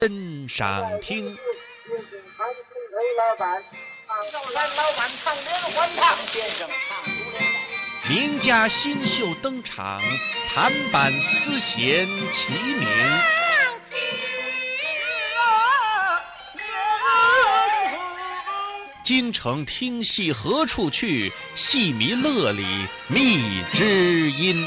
登上厅。名家新秀登场，弹板丝弦齐鸣。京城听戏何处去？戏迷乐里觅知音。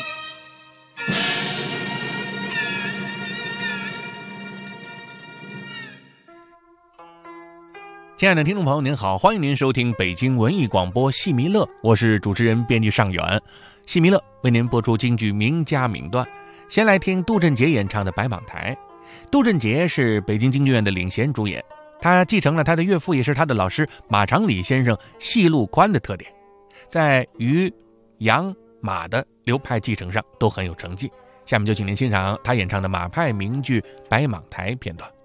亲爱的听众朋友您好，欢迎您收听北京文艺广播戏迷乐，我是主持人编辑尚远。戏迷乐为您播出京剧名家名段，先来听杜振杰演唱的《白蟒台》。杜振杰是北京京剧院的领衔主演，他继承了他的岳父也是他的老师马长礼先生戏路宽的特点，在于杨马的流派继承上都很有成绩。下面就请您欣赏他演唱的马派名剧《白蟒台》片段。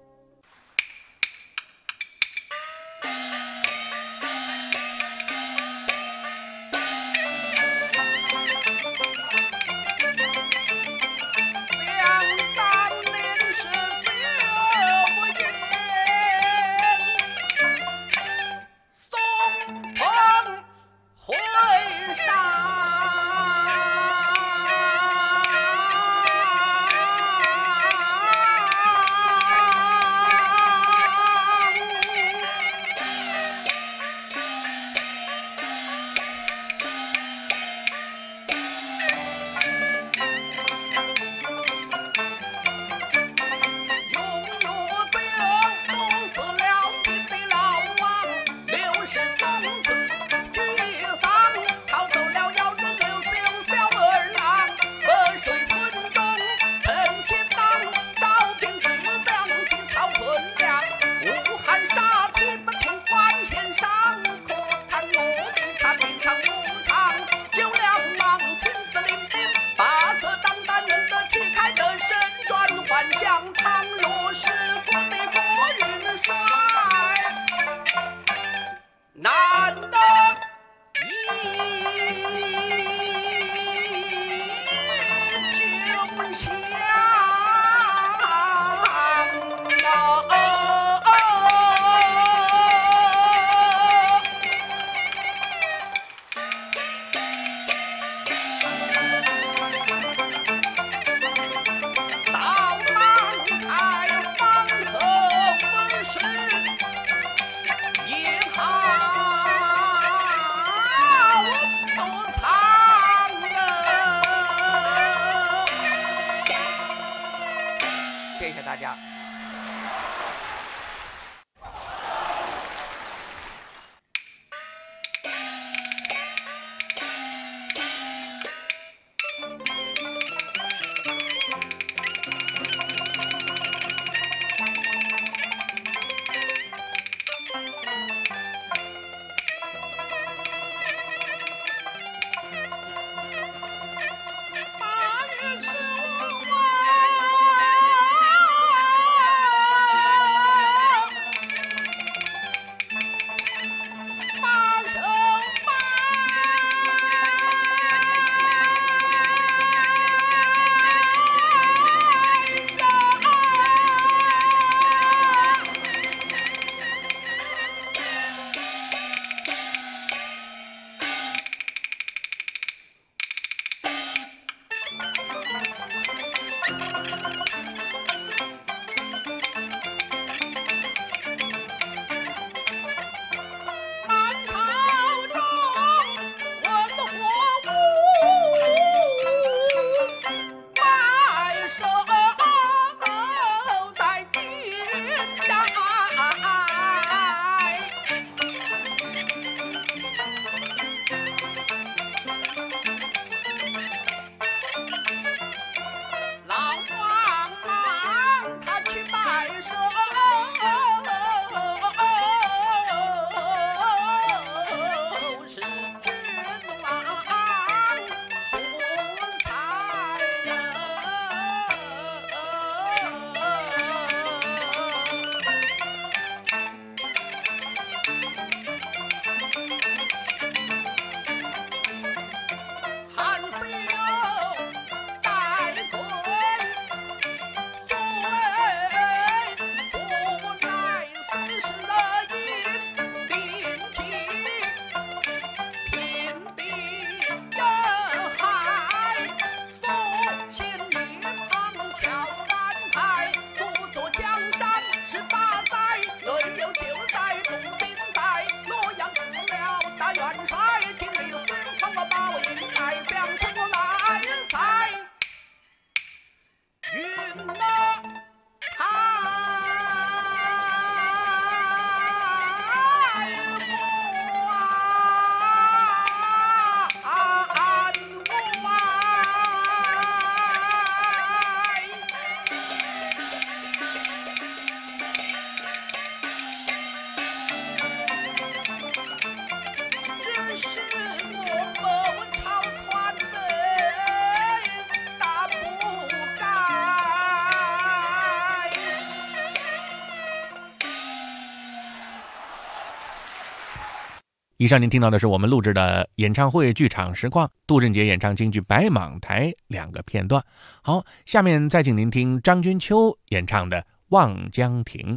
以上您听到的是我们录制的演唱会剧场实况，杜振杰演唱京剧《白蟒台》2个片段。好，下面再请您听张君秋演唱的《望江亭》。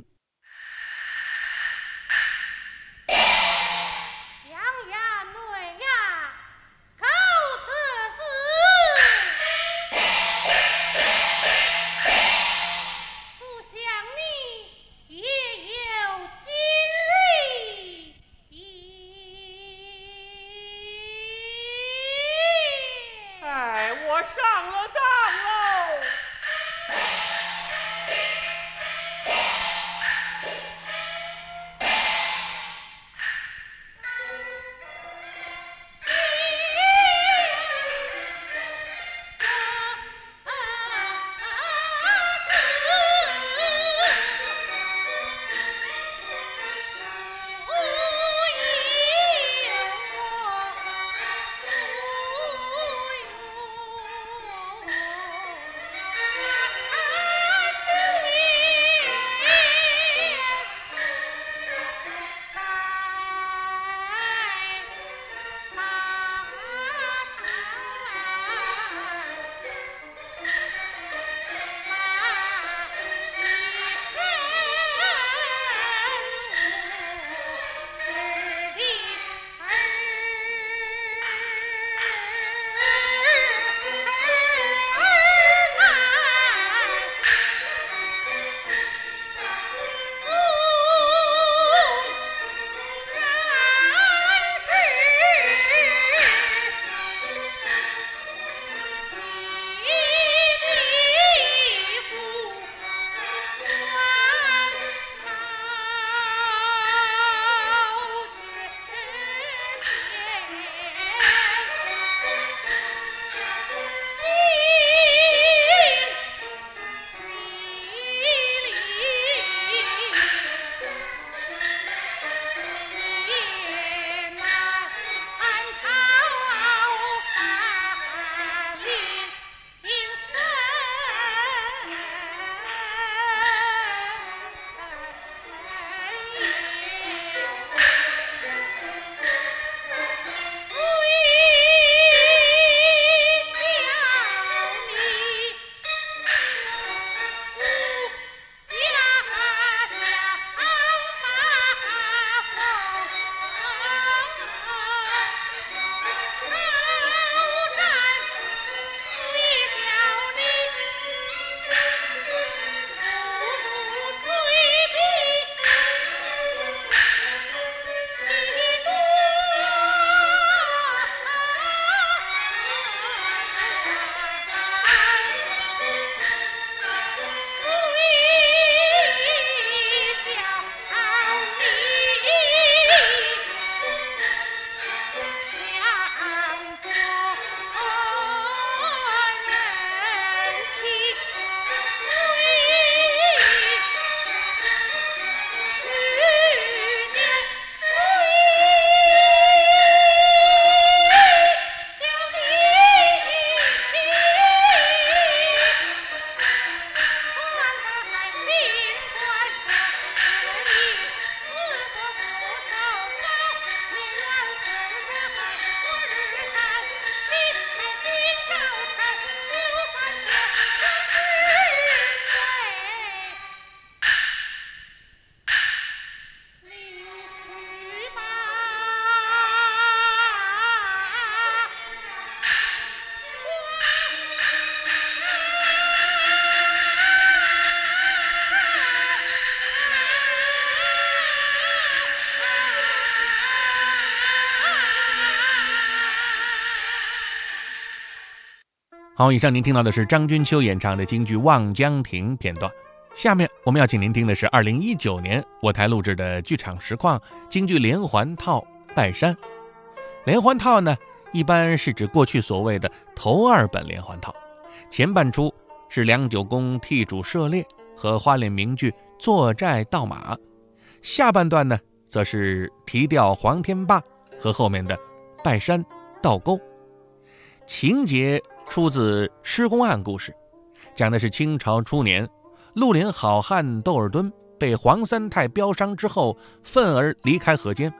好，以上您听到的是张君秋演唱的京剧《望江亭》片段。下面我们要请您听的是2019年我台录制的剧场实况京剧连环套拜山。连环套呢，一般是指过去所谓的头2本连环套，前半出是梁九公替主射猎和花脸名剧坐寨盗马，下半段呢则是提调黄天霸和后面的拜山倒钩。情节出自施公案故事，讲的是清朝初年，绿林好汉窦尔敦被黄三太标伤之后，愤而离开河间，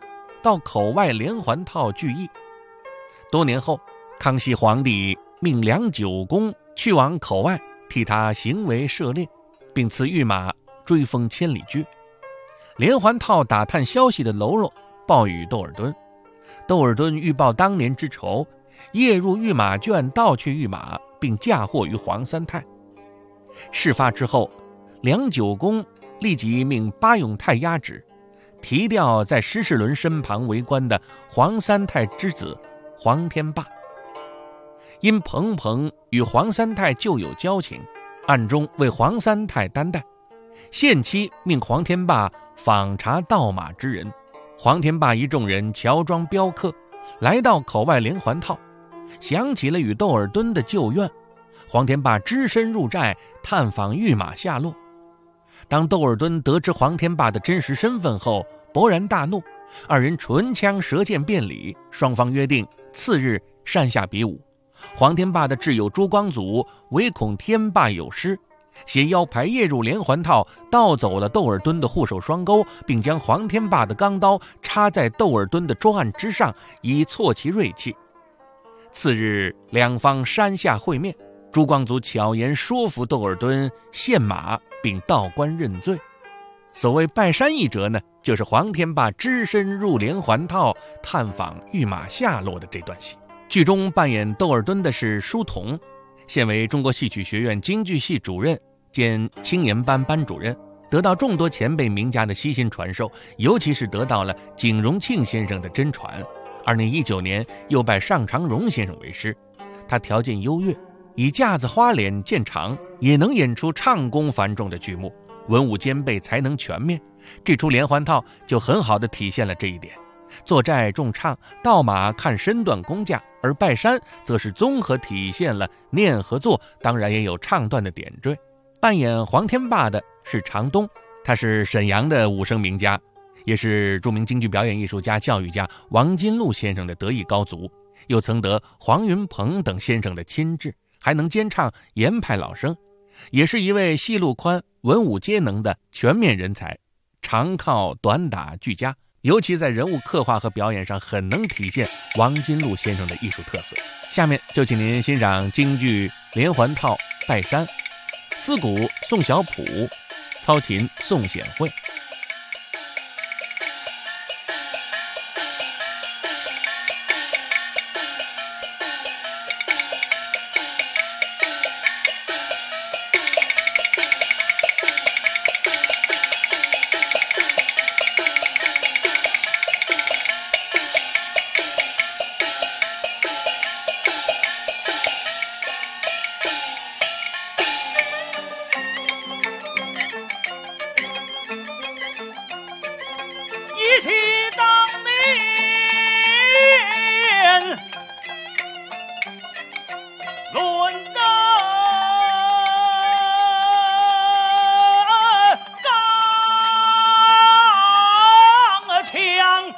到口外连环套聚义。多年后，康熙皇帝命梁九公去往口外，替他行为涉猎，并赐御马追封千里驹。连环套打探消息的喽啰报与窦尔敦，窦尔敦欲报当年之仇，夜入御马圈盗去御马，并嫁祸于黄三太。事发之后，梁九公立即命巴永泰押旨，提调在石世伦身旁为官的黄三太之子黄天霸。因彭彭与黄三太旧有交情，暗中为黄三太担待，限期命黄天霸访查盗马之人。黄天霸一众人乔装镖客，来到口外连环套，想起了与窦尔敦的旧怨。黄天霸只身入寨探访御马下落。当窦尔敦得知黄天霸的真实身份后，勃然大怒，二人唇枪舌剑辩理，双方约定次日山下比武。黄天霸的挚友朱光祖唯恐天霸有失，携腰牌夜入连环套，盗走了窦尔敦的护手双钩，并将黄天霸的钢刀插在窦尔敦的桌案之上，以挫其锐气。次日，两方山下会面，朱光祖巧言说服窦尔敦献马，并道官认罪。所谓拜山一折呢，就是黄天霸只身入连环套探访御马下落的这段戏。剧中扮演窦尔敦的是舒童，现为中国戏曲学院京剧系主任兼青年班班主任，得到众多前辈名家的悉心传授，尤其是得到了景荣庆先生的真传。2019年又拜尚长荣先生为师，他条件优越，以架子花脸见长，也能演出唱功繁重的剧目，文武兼备，才能全面。这出连环套就很好地体现了这一点。坐寨重唱，盗马看身段功架，而拜山则是综合体现了念和做，当然也有唱段的点缀。扮演黄天霸的是常东，他是沈阳的武生名家，也是著名京剧表演艺术家、教育家王金禄先生的得意高足，又曾得黄云鹏等先生的亲制，还能兼唱严派老生，也是一位戏路宽、文武皆能的全面人才，常靠短打俱佳。尤其在人物刻画和表演上，很能体现王金禄先生的艺术特色。下面就请您欣赏京剧连环套拜山，司鼓宋小普，操琴宋显惠。 忆起当年论的钢枪，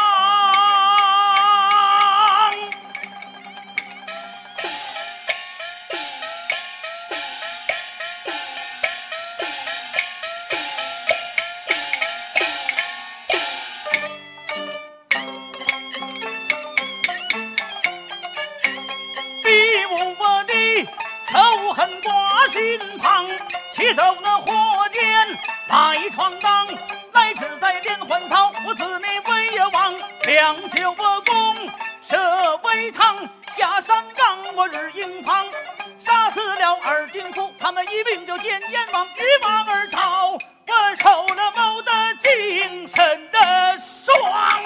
仇恨挂心旁，起手那火箭来闯荡，乃至在连环套，我自你为王，两九我弓射为长，下山岗我日营旁，杀死了二军夫，他们一并就见阎王，与马而逃，我受了谋的精神的爽。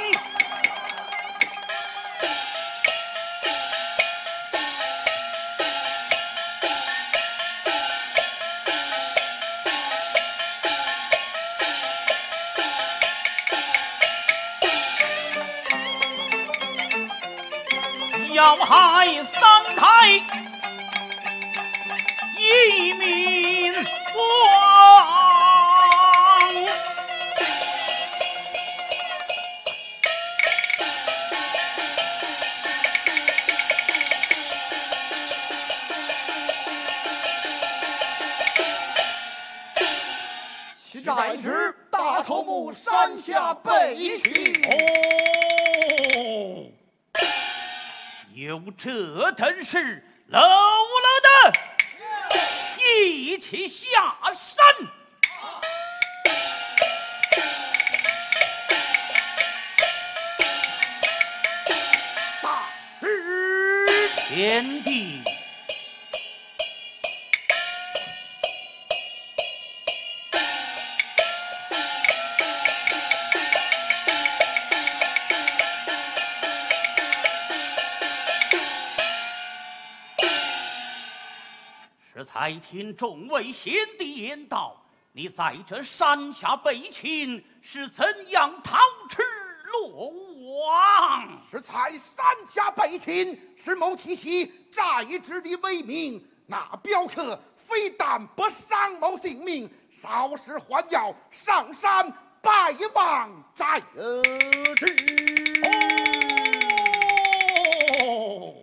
要害三太一民亡， 去寨之大大头目山下备擒。 哦，有这等事，喽喽的，一起下山。 大旨， 贤弟，适才听众位贤弟言道，你在这山下备擒，是怎样逃驰落网？ 是才山下备擒，是某提起寨之的为名。那镖客非但不伤某性命，稍时还要上山拜望寨之。 哦，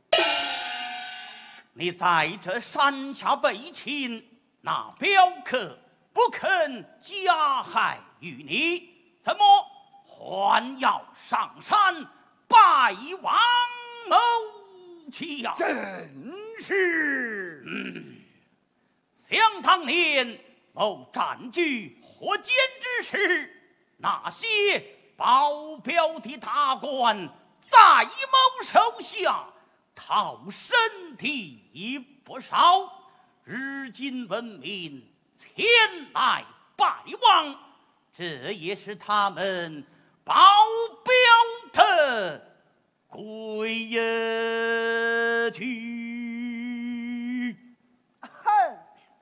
你在这山下备擒，那镖客不肯加害于你，怎么还要上山拜望某家？ 真是， 想当年某占据火箭之时，那些保镖的大官在某手下逃生的不少，日今闻名前来拜望，这也是他们保镖的规矩。 哼！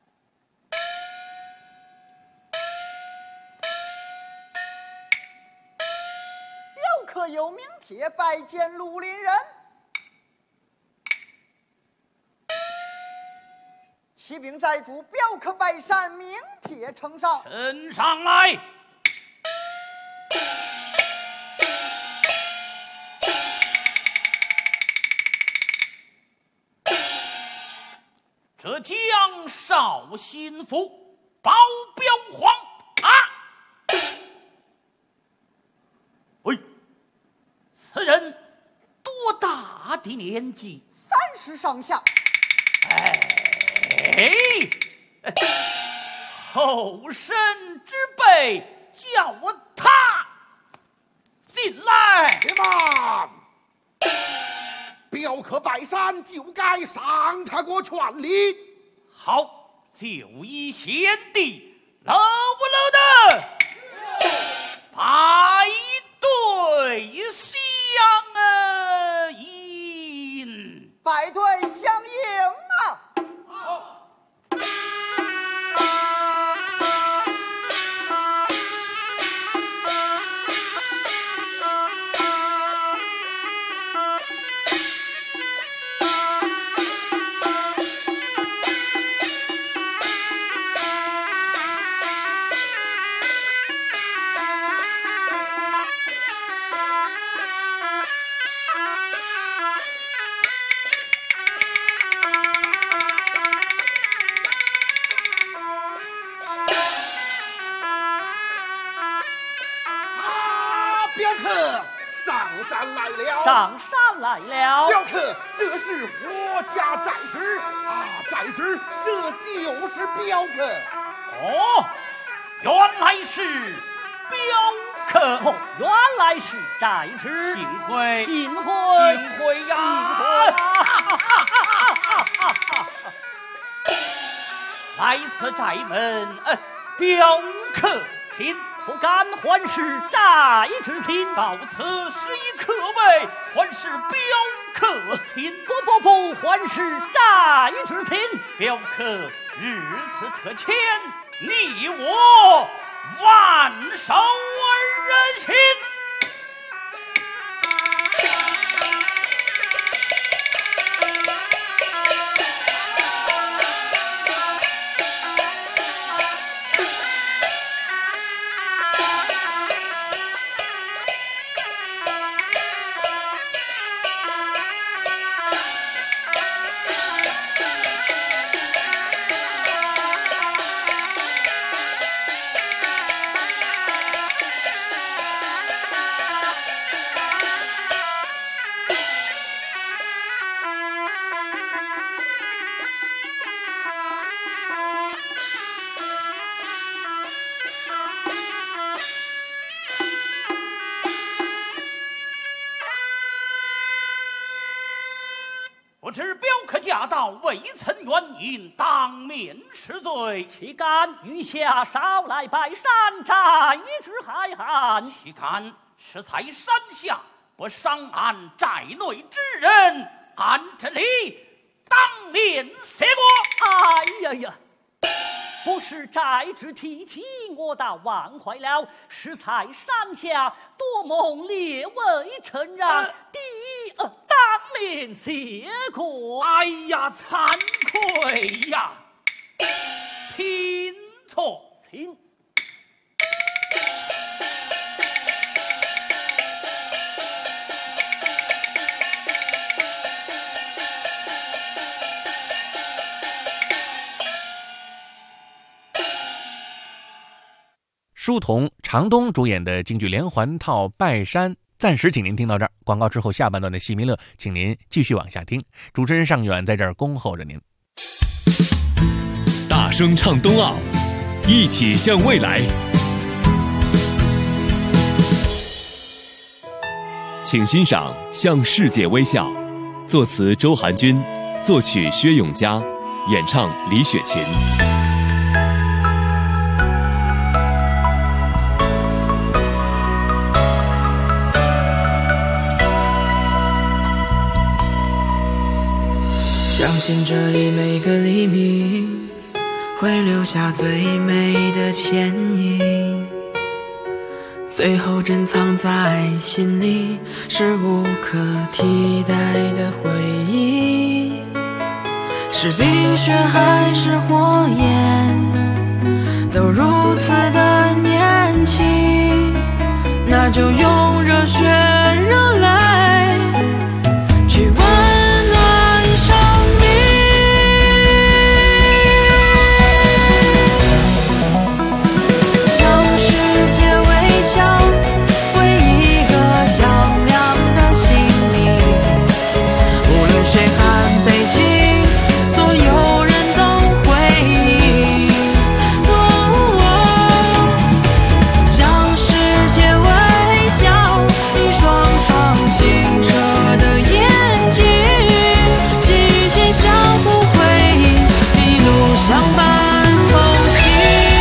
镖客有名帖拜见绿林人，骑兵在主，镖客拜山，名帖呈上。 呈上来。这江少心腹保镖黄啊！喂，此人多大的年纪 30上下。 哎，后生之辈，叫我他进来。 别慢，镖客拜山就该上他国劝礼。 好，就依贤弟喽不喽的排队相迎。 摆队相迎啊！ 镖客上山来了， 上山来了。 镖客，这是我家寨之啊，寨之，这就是镖客。 哦，原来是镖客。 哦，原来是寨之， 幸会， 幸会， 幸会呀！来此寨门，镖客亲。 不敢还是寨之亲， 到此时已可谓还是镖客亲。 不，还是寨之亲。 镖客日此特迁，你我万寿而人亲。 知镖客驾到，未曾原因，当面施罪。 岂敢御下少来拜山，摘之海涵？ 岂敢是在山下不上岸寨内之人，按这里当面谢过？ 哎呀呀！不是寨之提起，我倒忘怀了。是在山下多蒙列位承让，当面谢过。 哎呀，惭愧呀！请坐， 请。 书童常东主演的京剧连环套《拜山》暂时请您听到这儿，广告之后下半段的戏迷乐，请您继续往下听。主持人尚远在这儿恭候着您。 大声唱冬奥，一起向未来。请欣赏《向世界微笑》，作词周寒君，作曲薛永嘉，演唱李雪琴。 相信这里每个黎明会留下最美的倩影，最后珍藏在心里，是无可替代的回忆。是冰雪还是火焰，都如此的年轻，那就用热血热泪去温暖生命。向世界微笑，为一个响亮的心灵，无论谁喊北京，所有人都回应。向世界微笑，一双双清澈的眼睛，寄予心相互回应，一路相伴同行。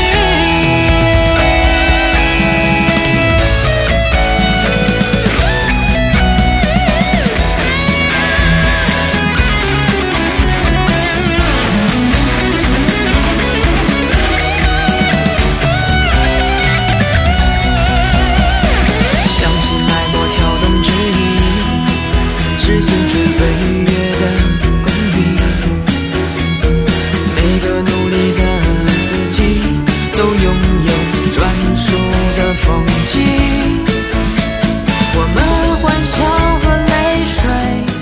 相信脉搏跳动指引，是心之岁月的公平。每个努力的自己，都拥有专属的风景。我们欢笑和泪水。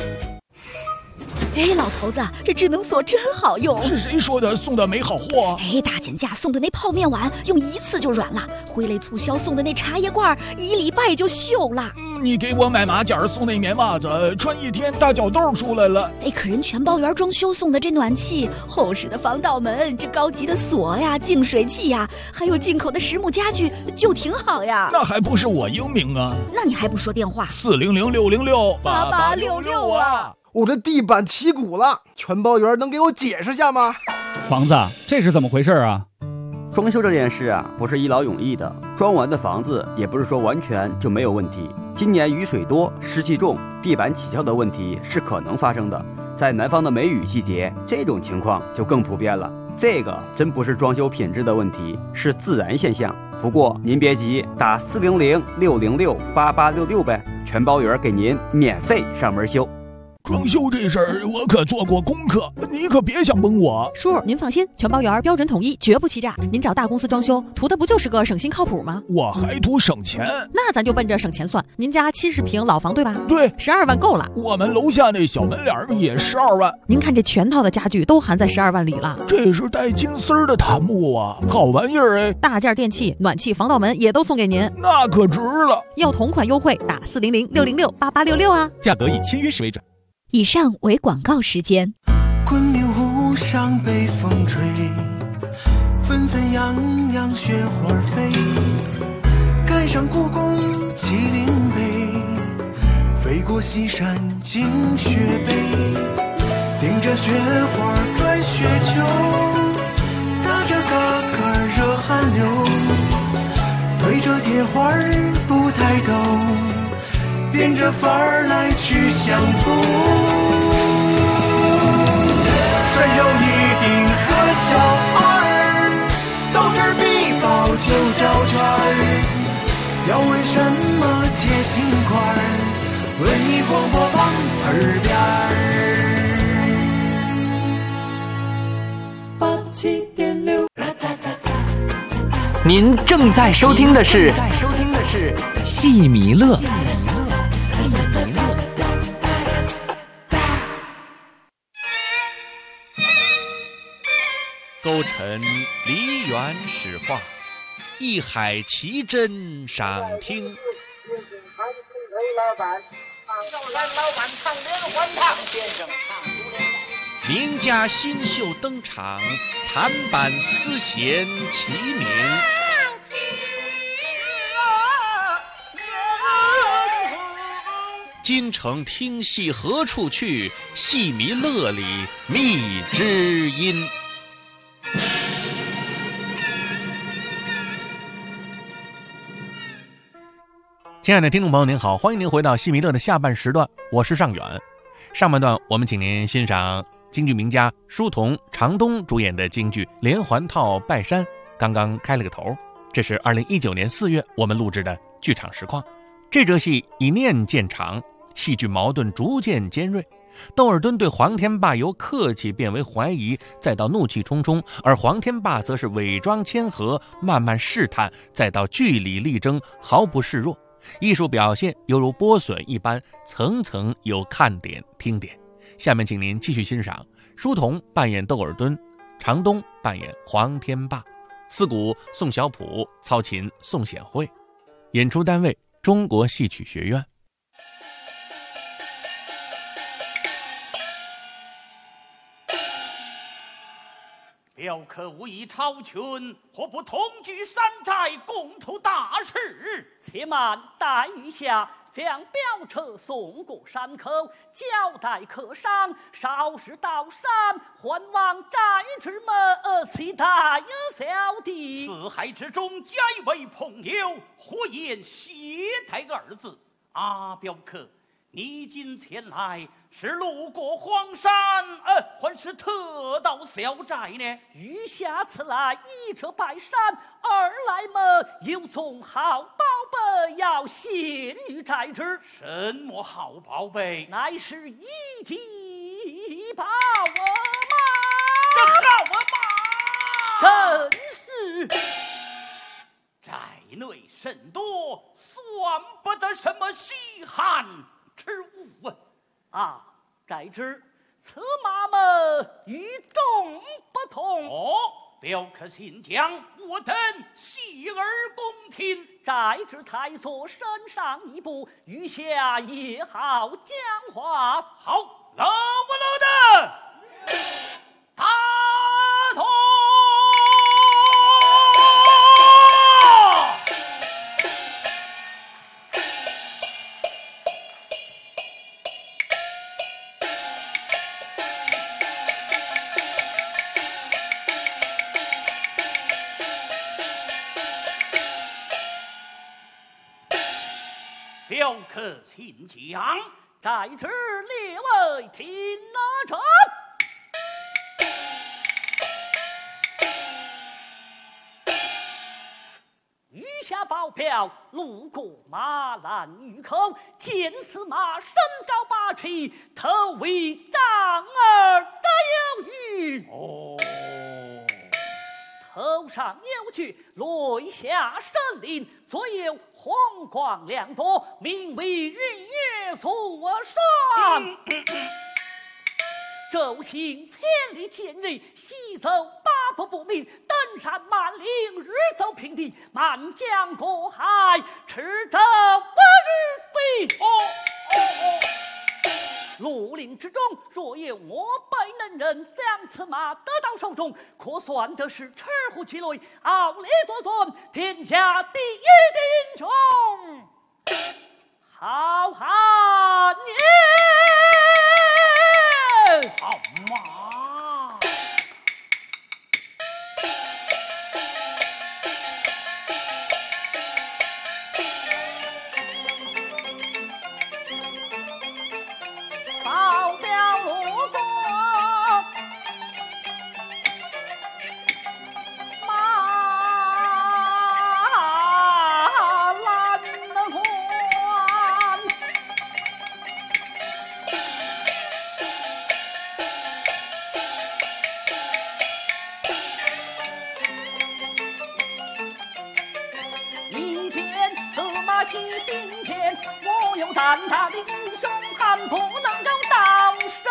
哎，老头子，这智能锁真好用。 是谁说的送的没好货？ 哎，大减价送的那泡面碗用一次就软了，回来促销送的那茶叶罐1礼拜就锈了。 你给我买马甲送那棉袜子，穿1天大脚痘出来了。 哎，可人全包圆装修送的这暖气、厚实的防盗门、这高级的锁呀、净水器呀，还有进口的实木家具，就挺好呀。 那还不是我英明啊？ 那你还不说电话 ？400-606-8866啊！ 我这地板起鼓了，全包员能给我解释下吗？ 房子，这是怎么回事啊？ 装修这件事啊，不是一劳永逸的，装完的房子也不是说完全就没有问题。今年雨水多，湿气重，地板起翘的问题是可能发生的。在南方的梅雨季节，这种情况就更普遍了。这个真不是装修品质的问题，是自然现象。不过您别急，打400-606-8866呗，全包员给您免费上门修。 装修这事儿我可做过功课，你可别想蒙我。 叔，您放心，全包员标准统一，绝不欺诈。您找大公司装修，图的不就是个省心靠谱吗？ 我还图省钱。 那咱就奔着省钱算。您家70平老房对吧？ 对 ，12万够了。 我们楼下那小门脸也12万。 您看这全套的家具都含在12万里了。 这是带金丝儿的檀木啊，好玩意儿哎！ 大件电器、暖气、防盗门也都送给您， 那可值了。 要同款优惠，打400-606-8866啊， 价格以签约时为准。 以上为广告时间。 昆明湖上北风吹，纷纷扬扬雪花飞，赶上故宫麒麟碑，飞过西山惊雪碑。 盯着雪花转雪球，打着嘎嘎热汗流，对着铁花不抬头，变着法儿来去相逢。山有一定和小二，斗智必报9角圈。要问什么解心块，文艺广播榜耳边87.6。 您正在收听的是戏迷乐。 勾陈梨园史话，一海奇珍赏听。名家新秀登场，弹板丝弦齐鸣。京城听戏何处去？戏迷乐里觅知音。亲爱的听众朋友您好，欢迎您回到戏迷乐的下半时段，我是尚远。上半段我们请您欣赏京剧名家舒同、常东主演的京剧《连环套拜山》，刚刚开了个头。这是2019年4月我们录制的剧场实况。这折戏以念见长，戏剧矛盾逐渐尖锐。窦尔敦对黄天霸由客气变为怀疑，再到怒气冲冲，而黄天霸则是伪装谦和，慢慢试探，再到据理力争，毫不示弱。艺术表现犹如剥笋一般，层层有看点听点。下面请您继续欣赏舒同扮演窦尔敦，常东扮演黄天霸，四鼓宋小普，操琴宋显惠，演出单位中国戏曲学院。 镖客无意超群，何不同居山寨，共图大事？ 且慢，待余下将镖车送过山口，交代客商，稍时到山，还望寨之门，期待小弟。 四海之中，皆为朋友，何言携带二字？镖客，你今前来是路过荒山，还是特到小寨呢？ 余下此来一者拜山，二来么有宗好宝贝要献于寨之。 什么好宝贝？ 乃是一级宝马。 这好真是寨内甚多，算不得什么稀罕之物寨之此马么与众不同。 镖客请讲，我等洗耳恭听。 寨之太所身上一步，余下也好讲话。 好，搂不搂的大同。镖客请讲， 寨之列位听着。余下保镖路过马栏峪口，见此马身高8尺，头为丈二得有余。头上有角，落下神灵，左右红光亮夺，名为日月所双。周行千里千日，西走8步不明，登山万岭，日走平地，满江过海，驰骋不日飞。绿林之中，若有我辈能人将此马得到手中，可算得是赤虎其类，傲立多尊，天下第一的英雄。好汉也！ 好见，司马喜心田，我有胆大的英雄汉，不能够当胜。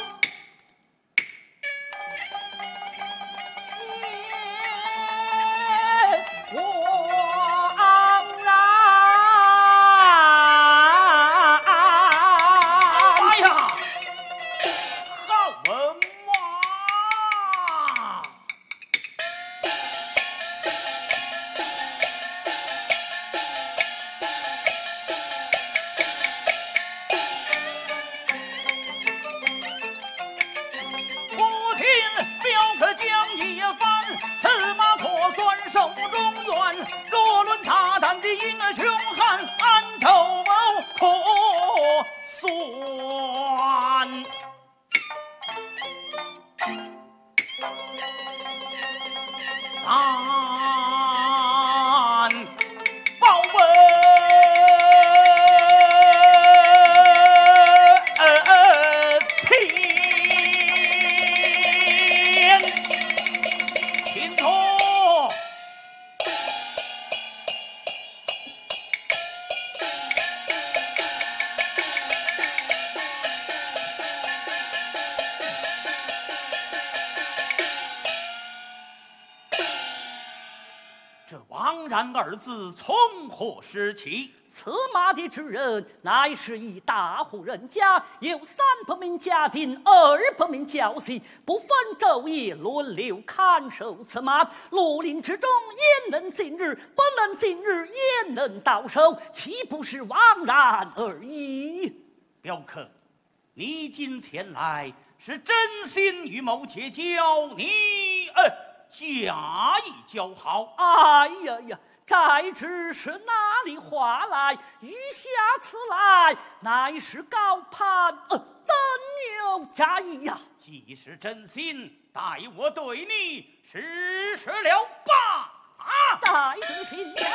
王然二字从何时起？ 此马的之人，乃是一大户人家，有3百名家丁，200名教习，不分昼夜，轮流看守此马。绿林之中，焉能信日？不能信日，焉能到手？岂不是枉然而已？ 表客，你今前来是真心与某姐教你假意交好。 哎呀呀！摘知是哪里话来？余下此来，乃是高攀，怎有假意呀？ 既是真心，待我对你实施了吧！ 在此请讲。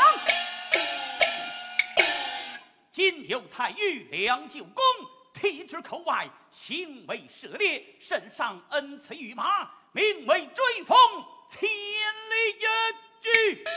今有太尉梁九公提之口外，行为涉猎，身上恩赐御马，名为追风千里一举。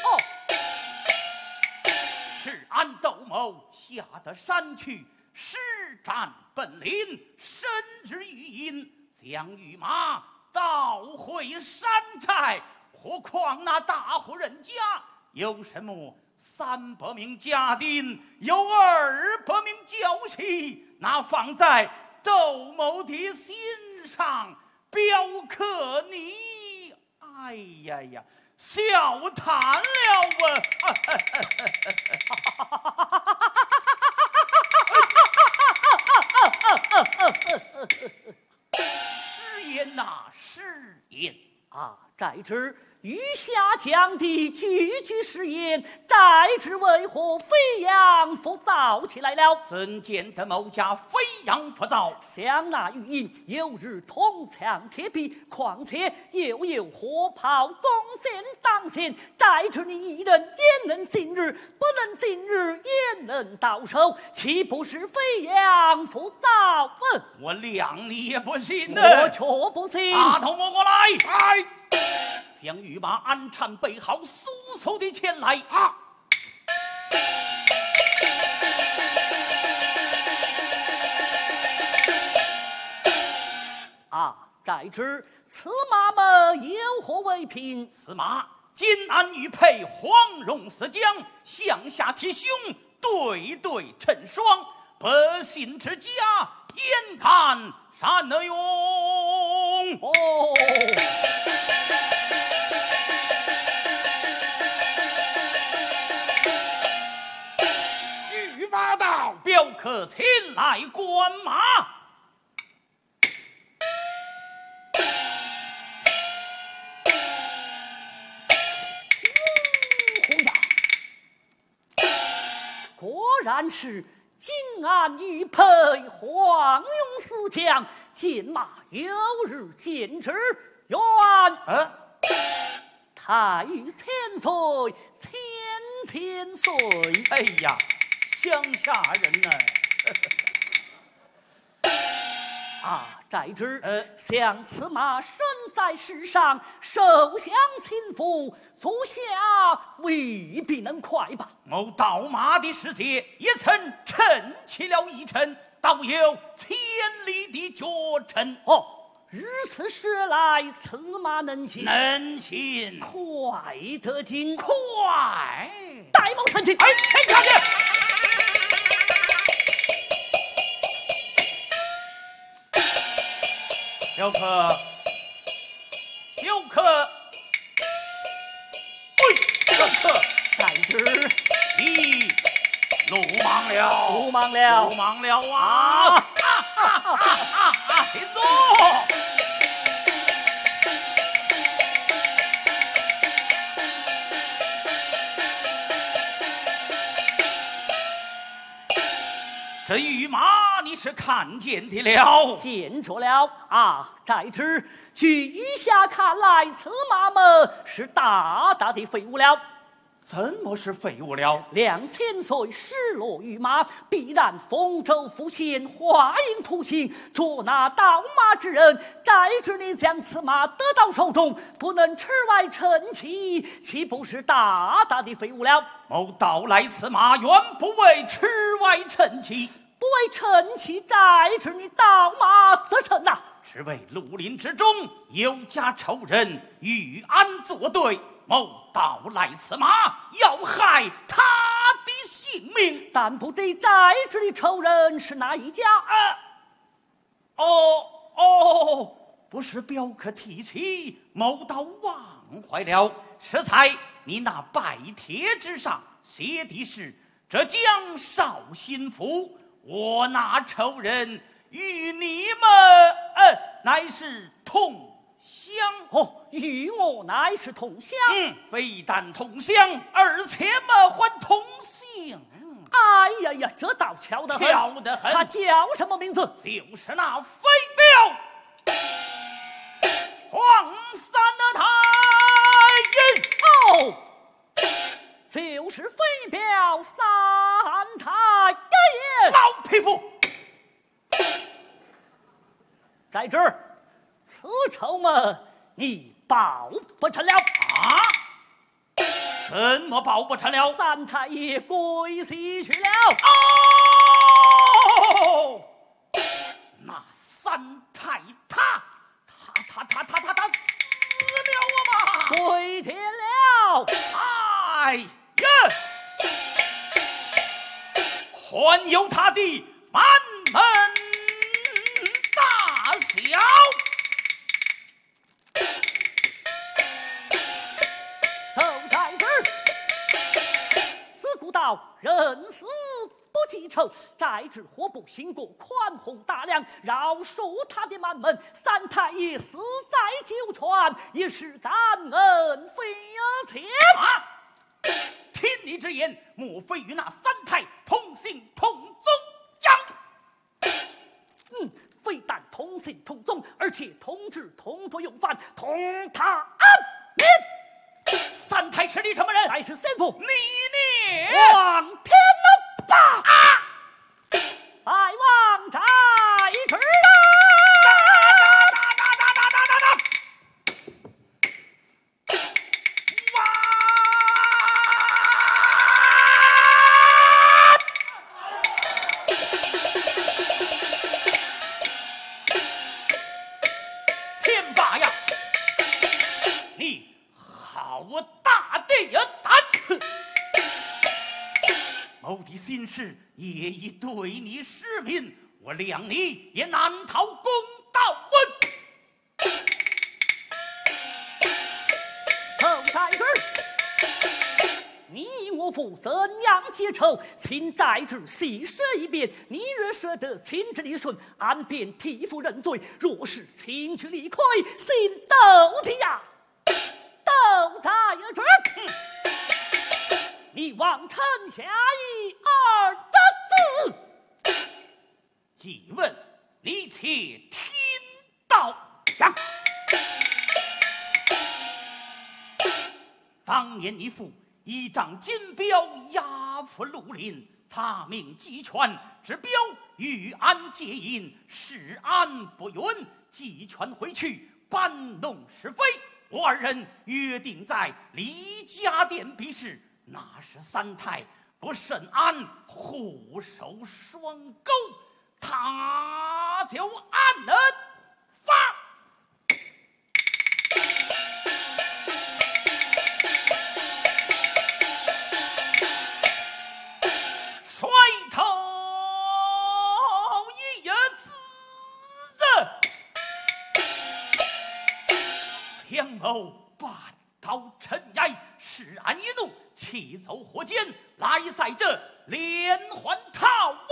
是俺窦某下得山去，施展本领，深知余音，将御马倒回山寨。何况那大户人家有什么300名家丁，有200名教习，那放在窦某的心上，表客你，哎呀呀！笑谈了失言呐，失言啊！摘知余下讲的句句是言，摘知为何飞扬浮躁起来了？ 怎见得某家飞扬浮躁？ 想那语音，有日铜墙铁壁，况且又有火炮攻陷当先，摘知你一人焉能信日？不能信日，焉能到手？岂不是飞扬浮躁？ 我谅你也不信呢， 我却不信。 大头摸过来，将御马安缠备好，速速的前来。 摘知此马么有何为凭？ 此马今安玉佩，黄绒丝浆，向下提胸，对对衬双，百姓之家，焉敢擅得用？ 御马到， 表客前来观马。 果然是金安玉佩，黄绒丝浆，见马有日见之，愿太尉千岁，千岁。 哎呀，乡下人呢？ 寨之，想此马身在世上，手相擒服，足下未必能快吧？ 某盗马的世界也曾趁其了一程，倒有千里的脚程。 哦，如此说来，此马能行？ 能行， 快得紧， 快！ 戴某陈情， 哎，臣下去。有客，有客，喂，有客， 寨之， 你鲁莽了， 鲁莽了， 鲁莽了啊！请坐。这御马你是看见的了？ 见着了寨之，据余下看来，此马们是大大的废物了。 怎么是废物了 ？2000岁失落于马，必然丰州府县画影图形，捉拿盗马之人。寨之你将此马得到手中，不能吃外趁其，岂不是大大的废物了？ 某盗来此马，原不为吃外趁其， 不为趁其，寨之你盗马则成呐。 只为绿林之中有家仇人与安作对。某盗来此马，要害他的性命， 但不知寨之的仇人是哪一家？ 不是表客提起，某倒忘怀了。适才你那拜帖之上写的是浙江绍兴府，我那仇人与你们乃是同乡。 与我乃是同乡。 非但同乡，而且还同姓。 哎呀呀，这倒巧得很， 巧得很。 他叫什么名字？ 就是那飞镖黄三的太爷。就是飞镖三太爷。 老匹夫， 寨之，此仇们你报不成了怎么报不成了？ 三太爷归西去了。 那三太他死了嘛？ 归天了。 哎呀，还有他的满门大小。 人死不记仇，寨之何不兴国宽宏大量，饶恕他的满门？三太爷死在九泉，也是感恩非浅。 听你之言，莫非与那三太同姓同宗样？ 非但同姓同宗，而且同治同着用饭，同他安眠。 三太是你什么人？ 乃是先父你望天吧！拜望寨之天霸呀，你好大的胆！某的心事也已对你实明，我谅你也难逃公道问。 寇寨之，你我父怎样结仇？请寨之细说一遍。你若说得亲之理顺，俺便替父认罪；若是情去理亏，心斗的呀，斗寨之。你望臣下一二的字， 即问你且听到讲。当年你父依仗金镖压服绿林，他命集权，指标欲安节淫，示安不允，即权回去，搬弄是非。我二人约定在李家店比试，那时三太不甚安，互手双钩，他就按了发。甩头一字两谋半刀沉崖，示安一怒，气走火箭，来在这连环套文。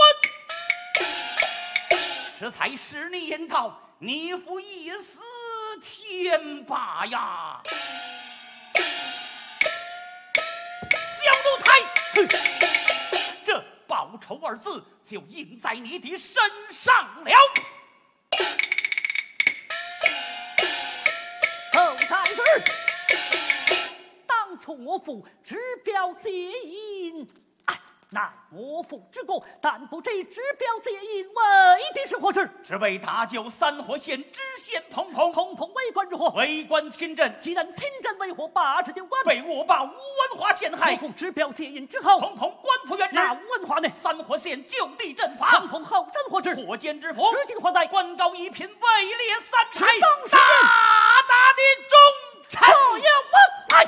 这才使你言道，你负一死天罢呀！小奴才，这报仇二字就印在你的身上了。 后太师，当初我父指表谢淫，乃我父之过，但不知指表谢淫为的是何事？ 只为大救三河县知县彭彭。 彭彭为官如何？ 为官清正。 既然清正，为何罢职丢官？ 被恶霸吴文华陷害。 我父指表谢淫之后， 彭彭官复原职。 那吴文华呢？ 三河县就地正法。 彭彭后真何职？ 火箭之父。 至今还在。 官高一品，位列三才。 大大的忠臣。 有我来。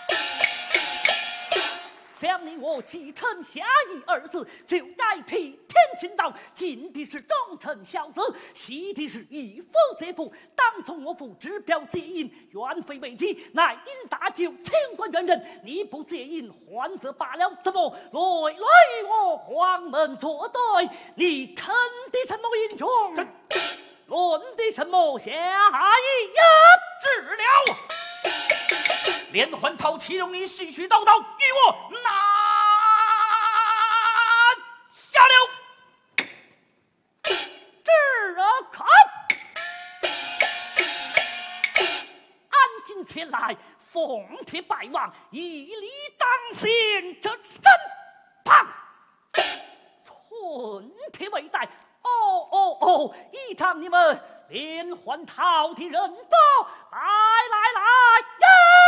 想你我继承侠义二字，就该替天行道。进的是忠臣孝子，喜的是义夫贼妇。当初我父指表谢淫，原非为己，乃因大救清官元人。你不谢淫，还则罢了，怎么来我黄门作对？你称的什么英雄？论的什么侠义呀？ 治了。连环套岂容你絮絮叨叨，与我拿下了。 这看，安今前来奉帖拜望，一礼当先，这身旁寸铁未带。依仗你们连环套的人多，来呀！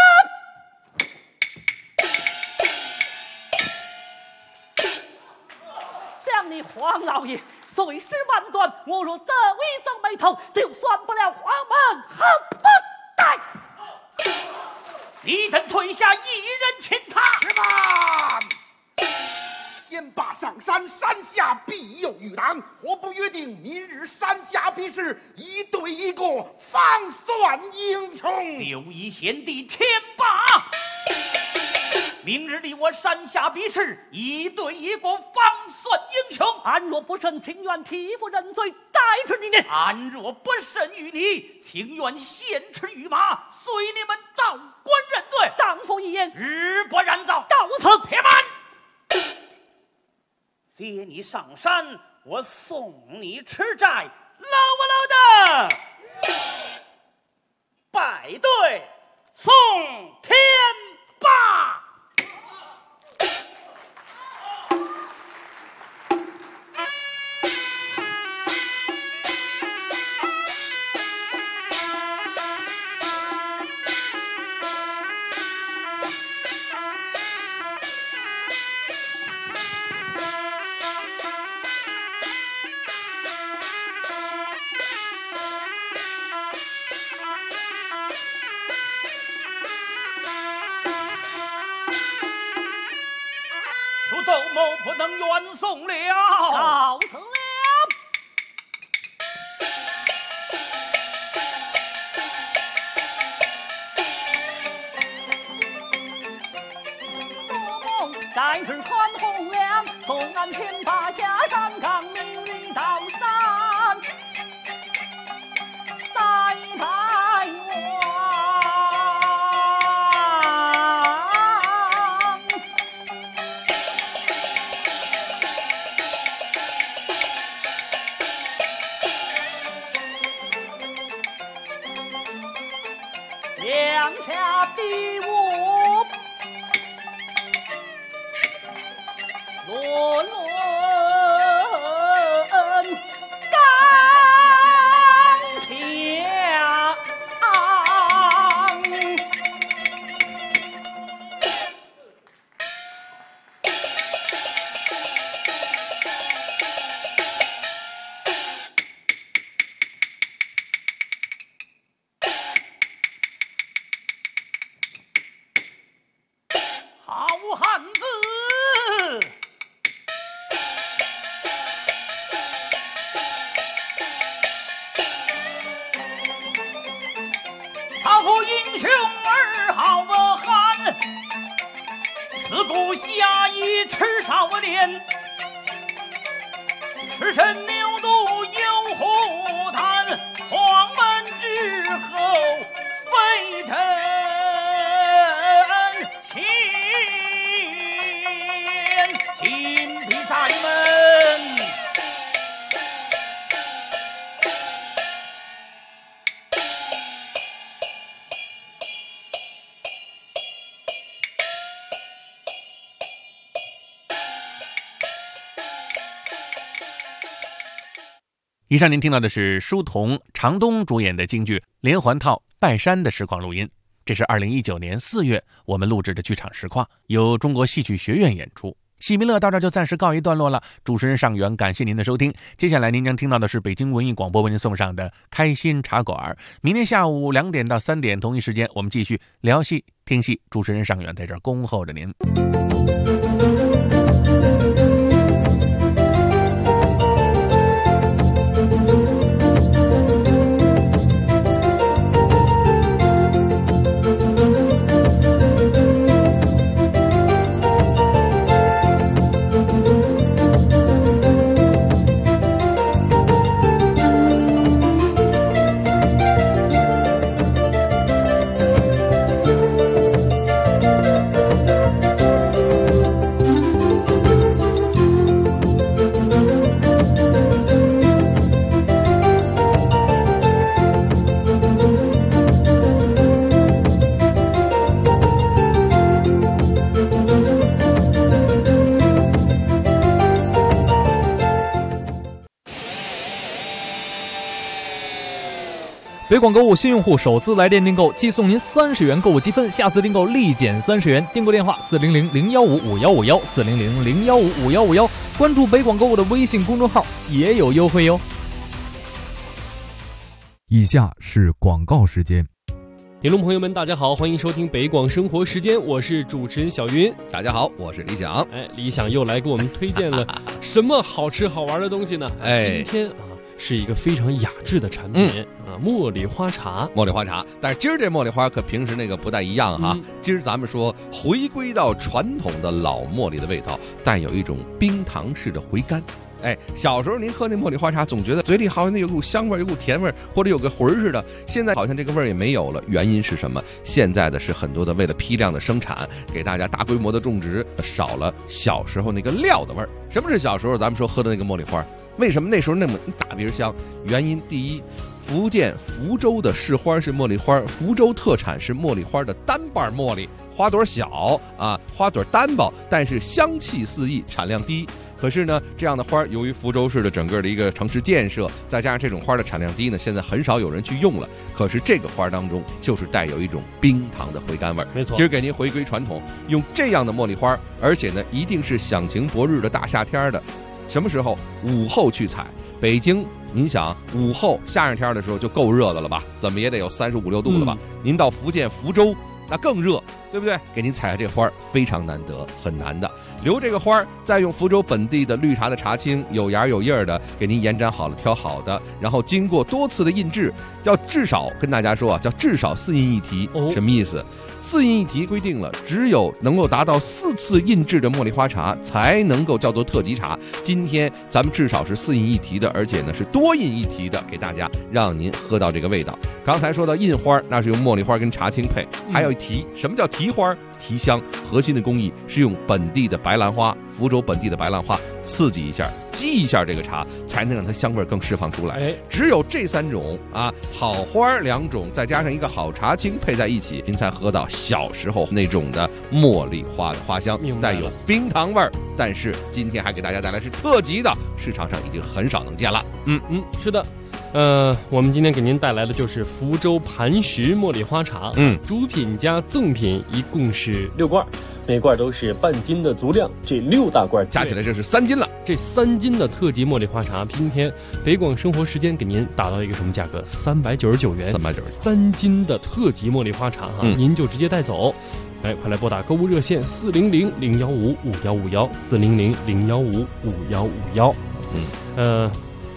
想你黄老爷虽是万端，我若这一声眉头，就算不了黄门后不带。 你等退下一人擒他。 是吧？天罢上山，山下必有余党。何不约定明日山下比试，一对一个，方算英雄？ 就以贤弟天罢。明日里我山下比试，一对一个，方算英雄。 俺若不慎，情愿替父认罪，代之你呢？ 俺若不慎于你，情愿先驰御马，随你们到官认罪。 丈夫一言， 日不燃灶。 到此且慢。接你上山，我送你吃斋，搂的拜对送天罢。窦某不能远送了， 告辞了。战至宽洪梁，送俺天罢下山岗，命令到山再拜望。两下比武论少年，赤身牛犊有虎胆，黄门之后沸腾前，金碧寨门。 以上您听到的是书童常东主演的京剧《连环套拜山》的实况录音，这是2019年4月我们录制的剧场实况，由中国戏曲学院演出。戏迷乐到这就暂时告一段落了，主持人尚元感谢您的收听。接下来您将听到的是北京文艺广播为您送上的开心茶馆。明天下午2点到3点同一时间，我们继续聊戏听戏，主持人尚元在这儿恭候着您。 北广购物新用户首次来电订购即送您30元购物积分，下次订购立减30元。订购电话400-015-5151，400-015-5151，关注北广购物的微信公众号也有优惠哟。 以下是广告时间。 听众朋友们大家好，欢迎收听北广生活时间，我是主持人小云。 大家好，我是李想。 李想又来给我们推荐了什么好吃好玩的东西呢？今天是一个非常雅致的产品茉莉花茶。 茉莉花茶，但是今儿这茉莉花可平时那个不太一样哈。今儿咱们说回归到传统的老茉莉的味道，带有一种冰糖式的回甘。小时候您喝那茉莉花茶，总觉得嘴里好像有股香味，有股甜味，或者有个魂似的。现在好像这个味儿也没有了，原因是什么？现在的是很多的为了批量的生产，给大家大规模的种植，少了小时候那个料的味儿。什么是小时候咱们说喝的那个茉莉花？为什么那时候那么大鼻香？原因第一，福建福州的市花是茉莉花，福州特产是茉莉花的单瓣茉莉，花朵小啊，花朵单薄，但是香气四溢，产量低。可是呢，这样的花由于福州市的整个的一个城市建设，再加上这种花的产量低呢，现在很少有人去用了。可是这个花当中就是带有一种冰糖的回甘味。 没错， 今儿给您回归传统，用这样的茉莉花，而且呢，一定是响晴博日的大夏天的，什么时候？午后去采。北京，您想午后夏日天的时候就够热的了吧？怎么也得有35、6度了吧？您到福建福州，那更热，对不对？给您采下这花非常难得，很难的。留这个花，再用福州本地的绿茶的茶青，有芽有叶的，给您延展好了，挑好的，然后经过多次的印制，要至少跟大家说啊，叫至少4印一提。什么意思？4印一提规定了，只有能够达到4次印制的茉莉花茶才能够叫做特级茶。今天咱们至少是4印一提的，而且呢是多印一提的，给大家让您喝到这个味道。刚才说到印花，那是用茉莉花跟茶青配，还有提。什么叫提花？提香，核心的工艺是用本地的白兰花，福州本地的白兰花刺激一下，激一下这个茶，才能让它香味更释放出来。只有这3种啊，好花2种，再加上一个好茶青配在一起，您才喝到小时候那种的茉莉花的花香，带有冰糖味儿。但是今天还给大家带来是特级的，市场上已经很少能见了。 是的。我们今天给您带来的就是福州磐石茉莉花茶，主品加赠品一共是6罐，每罐都是半斤的足量，这6大罐加起来这是3斤了。 这3斤的特级茉莉花茶，今天北广生活时间给您打到一个什么价格？399元，3斤的特级茉莉花茶您就直接带走。快来拨打购物热线400-015-5151，400-015-5151。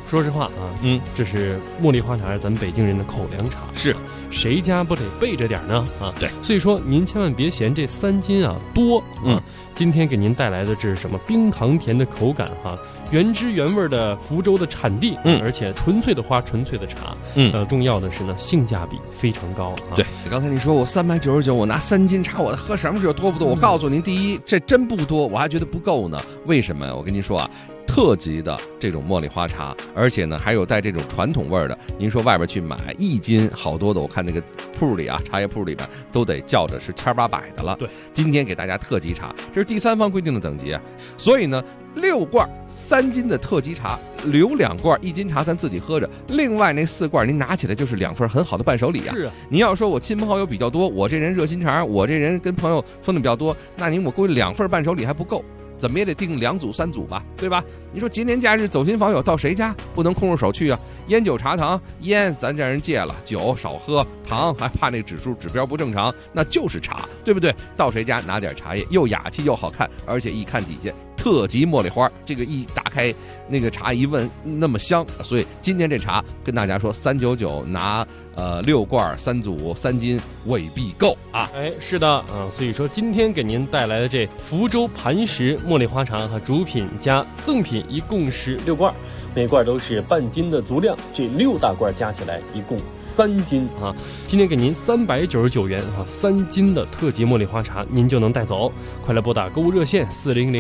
说实话啊，这是茉莉花茶，咱们北京人的口粮茶， 是谁家不得备着点呢？啊， 对， 所以说您千万别嫌这3斤啊多啊。今天给您带来的这是什么？冰糖甜的口感哈，原汁原味的福州的产地，而且纯粹的花，纯粹的茶，重要的是呢，性价比非常高。 对，刚才你说我399，我拿3斤茶，我喝什么时候多不多？我告诉您，第一，这真不多，我还觉得不够呢。为什么呀？我跟您说啊。特级的这种茉莉花茶，而且呢还有带这种传统味儿的。您说外边去买1斤，好多的，我看那个铺里啊，茶叶铺里边都得叫着是1800的了。 对， 今天给大家特级茶，这是第3方规定的等级啊。所以呢，6罐3斤的特级茶，留2罐1斤茶咱自己喝着，另外那4罐您拿起来就是2份很好的伴手礼啊。 是啊， 您要说我亲朋好友比较多，我这人热心肠，我这人跟朋友分的比较多，那您我估计2份伴手礼还不够。怎么也得订2组3组吧，对吧？你说节年假日走亲访友到谁家不能空着手去啊？烟酒茶糖，烟咱这人戒了，酒少喝，糖还怕那指标不正常，那就是茶，对不对？到谁家拿点茶叶，又雅气又好看，而且一看底下特级茉莉花，这个一打开那个茶一闻那么香，所以今天这茶跟大家说399拿6罐3组3斤未必够啊！ 哎，是的啊，所以说今天给您带来的这福州磐石茉莉花茶和主品加赠品一共是6罐，每罐都是半斤的足量，这6大罐加起来一共3斤啊！今天给您399元啊，3斤的特级茉莉花茶您就能带走，快来拨打购物热线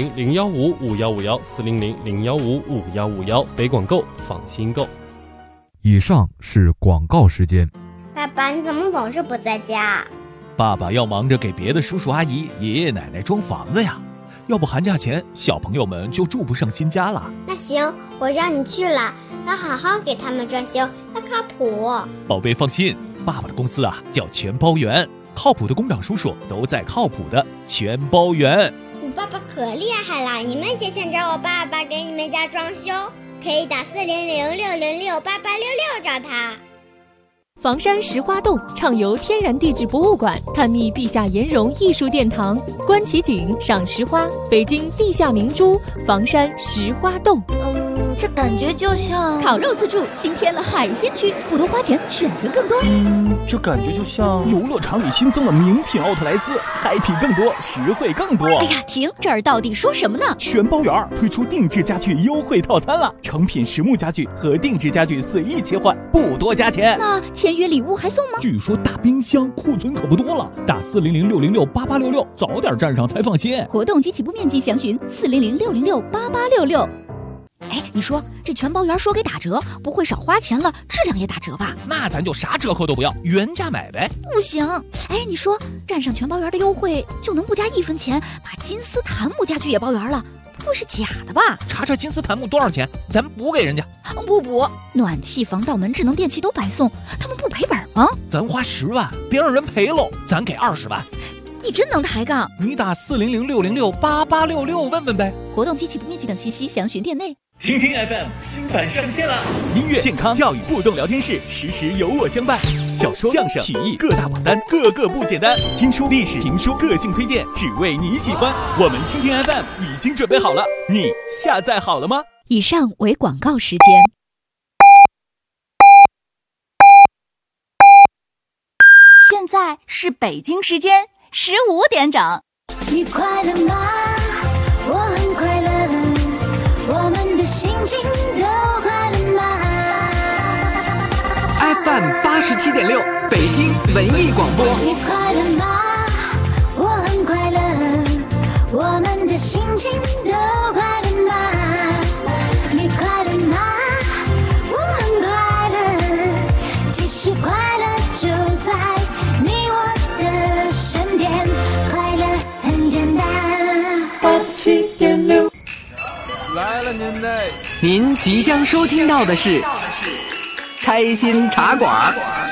400-015-5151，400-015-5151，北广购，放心购。 以上是广告时间。 爸爸，你怎么总是不在家？ 爸爸要忙着给别的叔叔阿姨、爷爷奶奶装房子呀，要不寒假前小朋友们就住不上新家了。 那行，我让你去了，要好好给他们装修，要靠谱。 宝贝放心，爸爸的公司啊叫全包园，靠谱的工长叔叔都在靠谱的全包园。 我爸爸可厉害了，你们也想找我爸爸给你们家装修？可以打400-606-8866找他。 房山石花洞畅游天然地质博物馆，探秘地下岩溶艺术殿堂，观奇景，赏石花，北京地下明珠房山石花洞。 这感觉就像烤肉自助新添了海鲜区，不多花钱，选择更多。 这感觉就像游乐场里新增了名品奥特莱斯，happy更多，实惠更多。 哎呀，停！这儿到底说什么呢？ 全包园推出定制家具优惠套餐了，成品实木家具和定制家具随意切换，不多加钱。 那签约礼物还送吗？ 据说大冰箱库存可不多了，打400-606-8866，早点站上才放心。 活动及起步面积详询400-606-8866。哎，你说这全包园说给打折，不会少花钱了，质量也打折吧？ 那咱就啥折扣都不要，原价买呗。 不行，哎，你说站上全包园的优惠就能不加1分钱，把金丝檀木家具也包圆了，不会是假的吧？ 查查金丝檀木多少钱，咱补给人家。 不补，暖气、防盗门、智能电器都白送，他们不赔本吗？ 咱花10万，别让人赔喽，咱给20万。 你真能抬杠！ 你打400-606-8866问问呗。 活动及起步面积等信息详询店内。 听听 FM 新版上线了，音乐、健康、教育、互动聊天室，时时有我相伴。小说、相声、曲艺各大榜单，个个不简单。听书、历史、评书，个性推荐，只为你喜欢。我们听听 FM 已经准备好了，你下载好了吗？ 以上为广告时间。 现在是北京时间15点整。 你快乐吗？我很快乐。我们的心情都快乐吗 ？FM 87.6，北京文艺广播。 你快乐吗？我很快乐。我们的心情都快乐吗？你快乐吗？我很快乐。其实快乐就在你我的身边，快乐很简单。87.6。 来了您嘞！ 您即将收听到的是开心茶馆。